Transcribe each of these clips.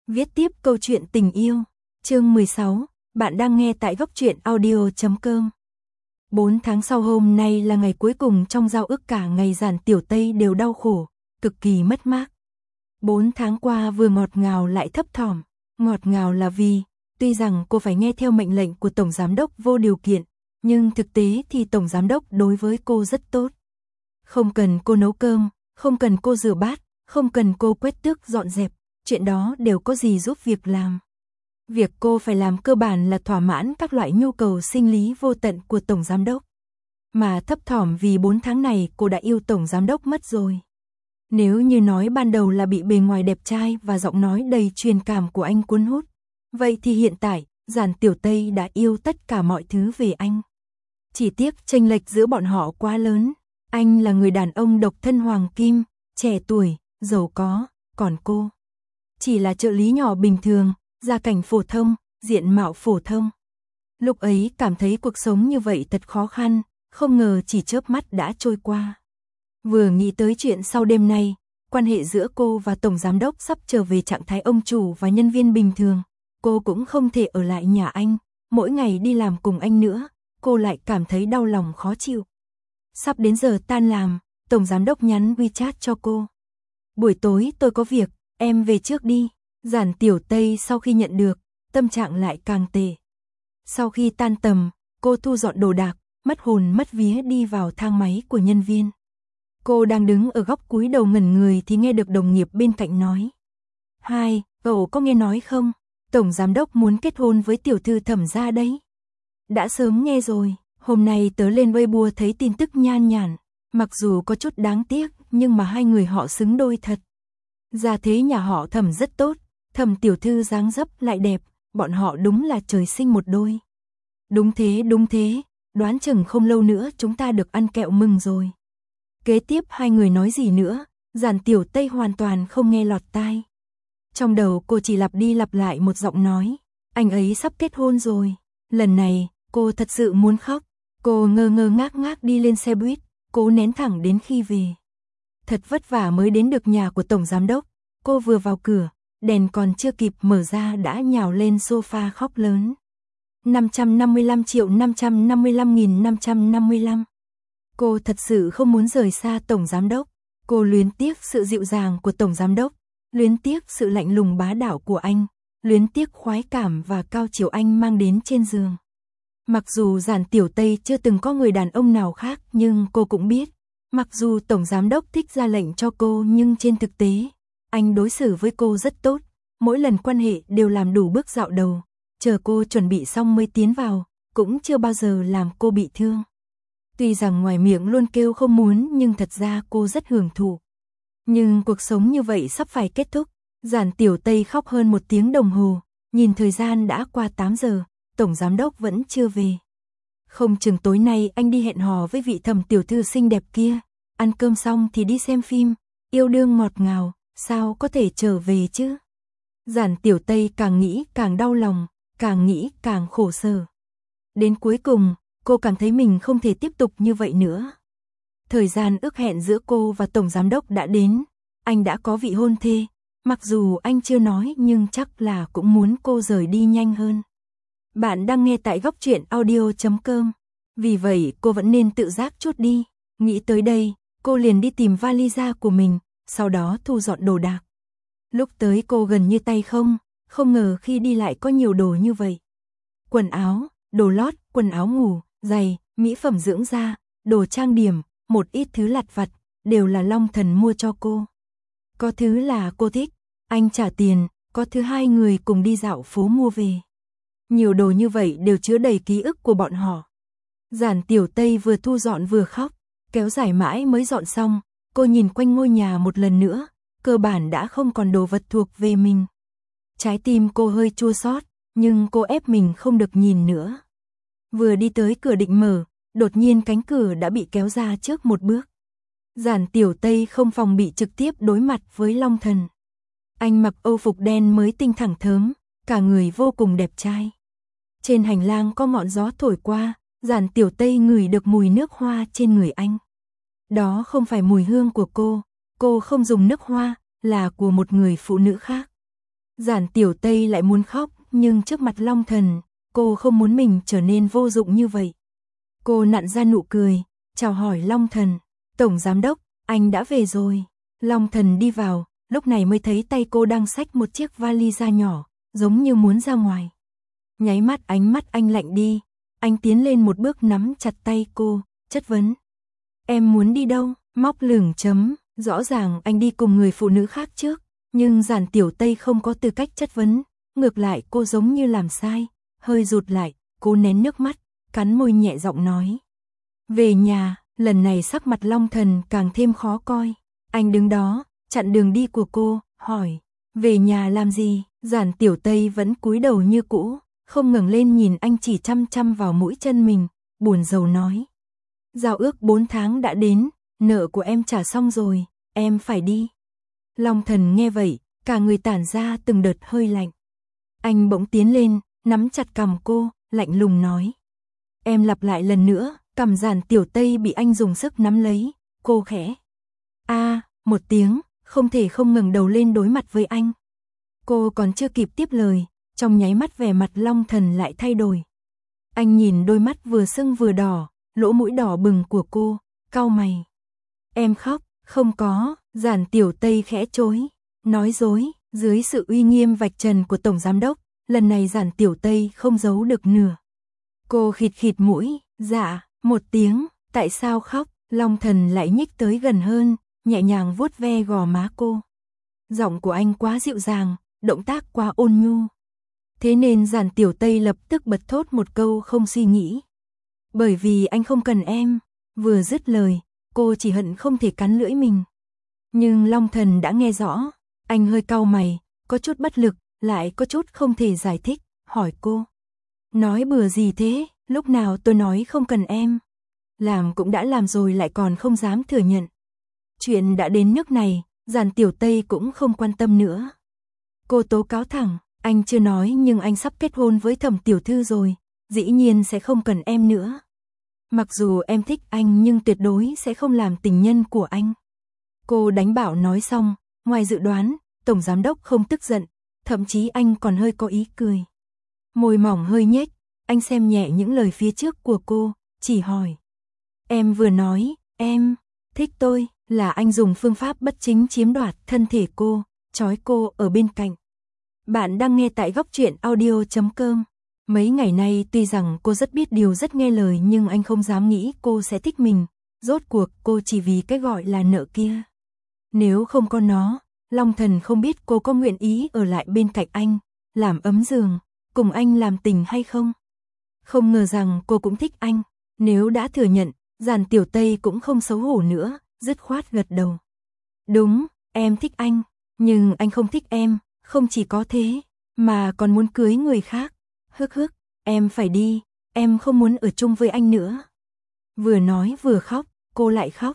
Viết tiếp câu chuyện tình yêu. Chương 16, bạn đang nghe tại góc truyện audio.com. 4 tháng sau hôm nay là ngày cuối cùng trong giao ước, cả ngày Giản Tiểu Tây đều đau khổ, cực kỳ mất mát. 4 tháng qua vừa ngọt ngào lại thấp thỏm. Ngọt ngào là vì, tuy rằng cô phải nghe theo mệnh lệnh của Tổng Giám đốc vô điều kiện, nhưng thực tế thì Tổng Giám đốc đối với cô rất tốt. Không cần cô nấu cơm, không cần cô rửa bát, không cần cô quét tước dọn dẹp, chuyện đó đều có gì giúp việc làm. Việc cô phải làm cơ bản là thỏa mãn các loại nhu cầu sinh lý vô tận của Tổng Giám đốc. Mà thấp thỏm vì 4 tháng này cô đã yêu Tổng Giám đốc mất rồi. Nếu như nói ban đầu là bị bề ngoài đẹp trai và giọng nói đầy truyền cảm của anh cuốn hút, vậy thì hiện tại, Giản Tiểu Tây đã yêu tất cả mọi thứ về anh. Chỉ tiếc chênh lệch giữa bọn họ quá lớn. Anh là người đàn ông độc thân hoàng kim, trẻ tuổi, giàu có, còn cô chỉ là trợ lý nhỏ bình thường, gia cảnh phổ thông, diện mạo phổ thông. Lúc ấy cảm thấy cuộc sống như vậy thật khó khăn, không ngờ chỉ chớp mắt đã trôi qua. Vừa nghĩ tới chuyện sau đêm nay, quan hệ giữa cô và Tổng Giám đốc sắp trở về trạng thái ông chủ và nhân viên bình thường, cô cũng không thể ở lại nhà anh, mỗi ngày đi làm cùng anh nữa, cô lại cảm thấy đau lòng khó chịu. Sắp đến giờ tan làm, Tổng Giám đốc nhắn WeChat cho cô. Buổi tối tôi có việc, em về trước đi. Giản Tiểu Tây sau khi nhận được, tâm trạng lại càng tệ. Sau khi tan tầm, cô thu dọn đồ đạc, mất hồn mất vía đi vào thang máy của nhân viên. Cô đang đứng ở góc cúi đầu ngẩn người thì nghe được đồng nghiệp bên cạnh nói. Hai, cậu có nghe nói không? Tổng Giám đốc muốn kết hôn với tiểu thư Thẩm gia đấy. Đã sớm nghe rồi, hôm nay tớ lên Weibo thấy tin tức nhan nhản. Mặc dù có chút đáng tiếc, nhưng mà hai người họ xứng đôi thật. Gia thế nhà họ Thẩm rất tốt, Thẩm tiểu thư dáng dấp lại đẹp, bọn họ đúng là trời sinh một đôi. Đúng thế, đoán chừng không lâu nữa chúng ta được ăn kẹo mừng rồi. Kế tiếp hai người nói gì nữa, Giản Tiểu Tây hoàn toàn không nghe lọt tai. Trong đầu cô chỉ lặp đi lặp lại một giọng nói, anh ấy sắp kết hôn rồi. Lần này, cô thật sự muốn khóc. Cô ngơ ngác đi lên xe buýt, cố nén thẳng đến khi về. Thật vất vả mới đến được nhà của Tổng Giám đốc, cô vừa vào cửa, đèn còn chưa kịp mở ra đã nhào lên sofa khóc lớn. 555.555.555. Cô thật sự không muốn rời xa Tổng Giám đốc, cô luyến tiếc sự dịu dàng của Tổng Giám đốc, luyến tiếc sự lạnh lùng bá đạo của anh, luyến tiếc khoái cảm và cao chiều anh mang đến trên giường. Mặc dù Giản Tiểu Tây chưa từng có người đàn ông nào khác nhưng cô cũng biết, mặc dù Tổng Giám đốc thích ra lệnh cho cô nhưng trên thực tế, anh đối xử với cô rất tốt, mỗi lần quan hệ đều làm đủ bước dạo đầu, chờ cô chuẩn bị xong mới tiến vào, cũng chưa bao giờ làm cô bị thương. Tuy rằng ngoài miệng luôn kêu không muốn nhưng thật ra cô rất hưởng thụ. Nhưng cuộc sống như vậy sắp phải kết thúc, Giản Tiểu Tây khóc hơn 1 tiếng đồng hồ, nhìn thời gian đã qua 8 giờ, Tổng Giám đốc vẫn chưa về. Không chừng tối nay anh đi hẹn hò với vị Thẩm tiểu thư xinh đẹp kia, ăn cơm xong thì đi xem phim, yêu đương ngọt ngào, sao có thể trở về chứ? Giản Tiểu Tây càng nghĩ càng đau lòng, càng nghĩ càng khổ sở. Đến cuối cùng, cô cảm thấy mình không thể tiếp tục như vậy nữa. Thời gian ước hẹn giữa cô và Tổng Giám đốc đã đến, anh đã có vị hôn thê, mặc dù anh chưa nói nhưng chắc là cũng muốn cô rời đi nhanh hơn. Bạn đang nghe tại góc truyện audio.com, vì vậy cô vẫn nên tự giác chút đi. Nghĩ tới đây, cô liền đi tìm vali da của mình, sau đó thu dọn đồ đạc. Lúc tới cô gần như tay không ngờ khi đi lại có nhiều đồ như vậy. Quần áo, đồ lót, quần áo ngủ, giày, mỹ phẩm dưỡng da, đồ trang điểm, một ít thứ lặt vặt, đều là Long Thần mua cho cô. Có thứ là cô thích, anh trả tiền, có thứ hai người cùng đi dạo phố mua về. Nhiều đồ như vậy đều chứa đầy ký ức của bọn họ. Giản Tiểu Tây vừa thu dọn vừa khóc, kéo dài mãi mới dọn xong, cô nhìn quanh ngôi nhà một lần nữa, cơ bản đã không còn đồ vật thuộc về mình. Trái tim cô hơi chua xót, nhưng cô ép mình không được nhìn nữa. Vừa đi tới cửa định mở, đột nhiên cánh cửa đã bị kéo ra trước một bước. Giản Tiểu Tây không phòng bị trực tiếp đối mặt với Long Thần. Anh mặc âu phục đen mới tinh thẳng thớm, cả người vô cùng đẹp trai. Trên hành lang có ngọn gió thổi qua, Giản Tiểu Tây ngửi được mùi nước hoa trên người anh. Đó không phải mùi hương của cô không dùng nước hoa, là của một người phụ nữ khác. Giản Tiểu Tây lại muốn khóc, nhưng trước mặt Long Thần, cô không muốn mình trở nên vô dụng như vậy. Cô nặn ra nụ cười, chào hỏi Long Thần, Tổng Giám Đốc, anh đã về rồi. Long Thần đi vào, lúc này mới thấy tay cô đang xách một chiếc vali da nhỏ, giống như muốn ra ngoài. Nháy mắt ánh mắt anh lạnh đi, anh tiến lên một bước nắm chặt tay cô, chất vấn. Em muốn đi đâu? Móc lửng chấm, rõ ràng anh đi cùng người phụ nữ khác trước, nhưng Giản Tiểu Tây không có tư cách chất vấn, ngược lại cô giống như làm sai, hơi rụt lại, cô nén nước mắt, cắn môi nhẹ giọng nói. Về nhà, lần này sắc mặt Long Thần càng thêm khó coi, anh đứng đó, chặn đường đi của cô, hỏi, về nhà làm gì? Giản Tiểu Tây vẫn cúi đầu như cũ, không ngẩng lên nhìn anh, chỉ chăm chăm vào mũi chân mình, buồn rầu nói. Giao ước 4 tháng đã đến, nợ của em trả xong rồi, em phải đi. Long Thần nghe vậy, cả người tản ra từng đợt hơi lạnh. Anh bỗng tiến lên, nắm chặt cằm cô, lạnh lùng nói. Em lặp lại lần nữa, cằm Giản Tiểu Tây bị anh dùng sức nắm lấy, cô khẽ. Một tiếng, không thể không ngẩng đầu lên đối mặt với anh. Cô còn chưa kịp tiếp lời, trong nháy mắt vẻ mặt Long Thần lại thay đổi. Anh nhìn đôi mắt vừa sưng vừa đỏ, lỗ mũi đỏ bừng của cô, cau mày. Em khóc, không có, Giản Tiểu Tây khẽ chối, nói dối, dưới sự uy nghiêm vạch trần của Tổng Giám Đốc, lần này Giản Tiểu Tây không giấu được nửa. Cô khịt khịt mũi, dạ, một tiếng, tại sao khóc? Long Thần lại nhích tới gần hơn, nhẹ nhàng vuốt ve gò má cô. Giọng của anh quá dịu dàng, động tác quá ôn nhu. Thế nên Giản Tiểu Tây lập tức bật thốt một câu không suy nghĩ. Bởi vì anh không cần em. Vừa dứt lời, cô chỉ hận không thể cắn lưỡi mình. Nhưng Long Thần đã nghe rõ, anh hơi cau mày, có chút bất lực, lại có chút không thể giải thích, hỏi cô. Nói bừa gì thế, lúc nào tôi nói không cần em. Làm cũng đã làm rồi lại còn không dám thừa nhận. Chuyện đã đến nước này, Giản Tiểu Tây cũng không quan tâm nữa. Cô tố cáo thẳng, anh chưa nói nhưng anh sắp kết hôn với Thẩm tiểu thư rồi, dĩ nhiên sẽ không cần em nữa. Mặc dù em thích anh nhưng tuyệt đối sẽ không làm tình nhân của anh. Cô đánh bảo nói xong, ngoài dự đoán, Tổng Giám Đốc không tức giận, thậm chí anh còn hơi có ý cười. Môi mỏng hơi nhếch, anh xem nhẹ những lời phía trước của cô, chỉ hỏi. Em vừa nói, em thích tôi, là anh dùng phương pháp bất chính chiếm đoạt thân thể cô, trói cô ở bên cạnh. Bạn đang nghe tại góc truyện audio.com. Mấy ngày nay tuy rằng cô rất biết điều rất nghe lời nhưng anh không dám nghĩ cô sẽ thích mình. Rốt cuộc cô chỉ vì cái gọi là nợ kia. Nếu không có nó, Long Thần không biết cô có nguyện ý ở lại bên cạnh anh, làm ấm giường, cùng anh làm tình hay không. Không ngờ rằng cô cũng thích anh. Nếu đã thừa nhận, Giản Tiểu Tây cũng không xấu hổ nữa, dứt khoát gật đầu. Đúng, em thích anh, nhưng anh không thích em, không chỉ có thế, mà còn muốn cưới người khác. Hức hức, em phải đi, em không muốn ở chung với anh nữa. Vừa nói vừa khóc, cô lại khóc.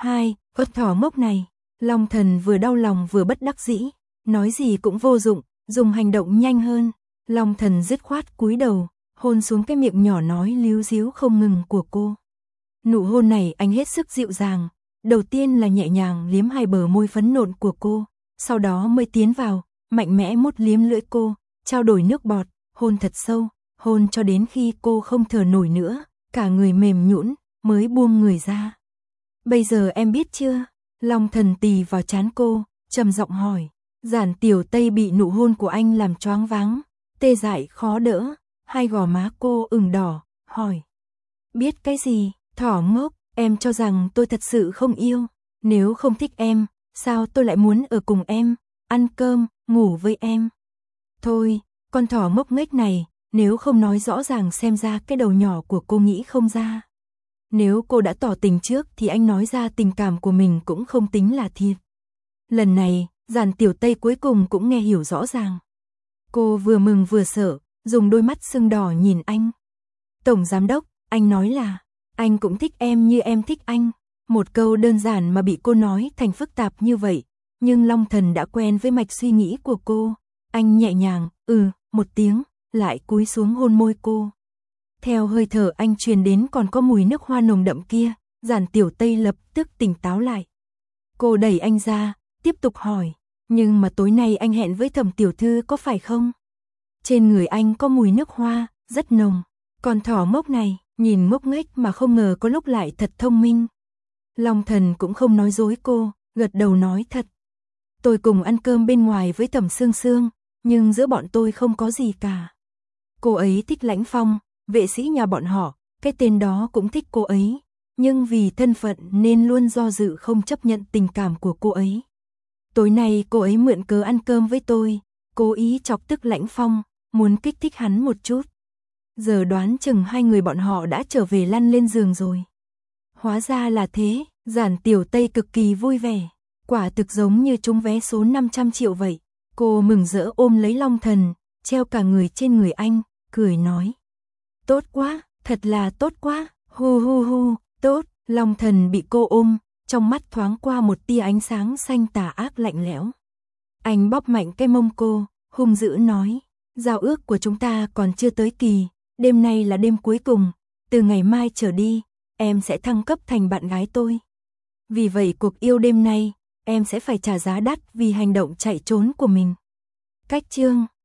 Con thỏ ngốc này. Long Thần vừa đau lòng vừa bất đắc dĩ, nói gì cũng vô dụng, dùng hành động nhanh hơn. Long Thần dứt khoát cúi đầu, hôn xuống cái miệng nhỏ nói líu díu không ngừng của cô. Nụ hôn này anh hết sức dịu dàng, đầu tiên là nhẹ nhàng liếm hai bờ môi phấn nộn của cô, sau đó mới tiến vào, mạnh mẽ mút liếm lưỡi cô, trao đổi nước bọt, hôn thật sâu, hôn cho đến khi cô không thở nổi nữa, cả người mềm nhũn, mới buông người ra. Bây giờ em biết chưa? Long Thần tì vào trán cô, trầm giọng hỏi. Giản Tiểu Tây bị nụ hôn của anh làm choáng váng, tê dại khó đỡ, hai gò má cô ửng đỏ, hỏi. Biết cái gì? Thỏ ngốc, em cho rằng tôi thật sự không yêu. Nếu không thích em, sao tôi lại muốn ở cùng em, ăn cơm, ngủ với em? Thôi, con thỏ ngốc nghếch này, nếu không nói rõ ràng xem ra cái đầu nhỏ của cô nghĩ không ra. Nếu cô đã tỏ tình trước thì anh nói ra tình cảm của mình cũng không tính là thiệt. Lần này, Giản Tiểu Tây cuối cùng cũng nghe hiểu rõ ràng. Cô vừa mừng vừa sợ, dùng đôi mắt sưng đỏ nhìn anh. Tổng Giám Đốc, anh nói là, anh cũng thích em như em thích anh. Một câu đơn giản mà bị cô nói thành phức tạp như vậy, nhưng Long Thần đã quen với mạch suy nghĩ của cô. Anh nhẹ nhàng, một tiếng, lại cúi xuống hôn môi cô. Theo hơi thở anh truyền đến còn có mùi nước hoa nồng đậm kia, Giản Tiểu Tây lập tức tỉnh táo lại. Cô đẩy anh ra, tiếp tục hỏi, Nhưng mà tối nay anh hẹn với Thẩm tiểu thư có phải không? Trên người anh có mùi nước hoa, rất nồng. Con thỏ ngốc này, nhìn ngốc nghếch mà không ngờ có lúc lại thật thông minh. Long Thần cũng không nói dối cô, gật đầu nói thật. Tôi cùng ăn cơm bên ngoài với Thẩm Sương Sương, nhưng giữa bọn tôi không có gì cả. Cô ấy thích Lãnh Phong, vệ sĩ nhà bọn họ, cái tên đó cũng thích cô ấy. Nhưng vì thân phận nên luôn do dự không chấp nhận tình cảm của cô ấy. Tối nay cô ấy mượn cớ ăn cơm với tôi, cố ý chọc tức Lãnh Phong, muốn kích thích hắn một chút. Giờ đoán chừng hai người bọn họ đã trở về lăn lên giường rồi. Hóa ra là thế, Giản Tiểu Tây cực kỳ vui vẻ, quả thực giống như trúng vé số 500 triệu vậy. Cô mừng rỡ ôm lấy Long Thần, treo cả người trên người anh, cười nói. Tốt quá, thật là tốt quá, hu hu hu, tốt. Long Thần bị cô ôm, trong mắt thoáng qua một tia ánh sáng xanh tà ác lạnh lẽo. Anh bóp mạnh cái mông cô, hung dữ nói. Giao ước của chúng ta còn chưa tới kỳ, đêm nay là đêm cuối cùng, từ ngày mai trở đi, em sẽ thăng cấp thành bạn gái tôi. Vì vậy cuộc yêu đêm nay, em sẽ phải trả giá đắt vì hành động chạy trốn của mình. Cách chương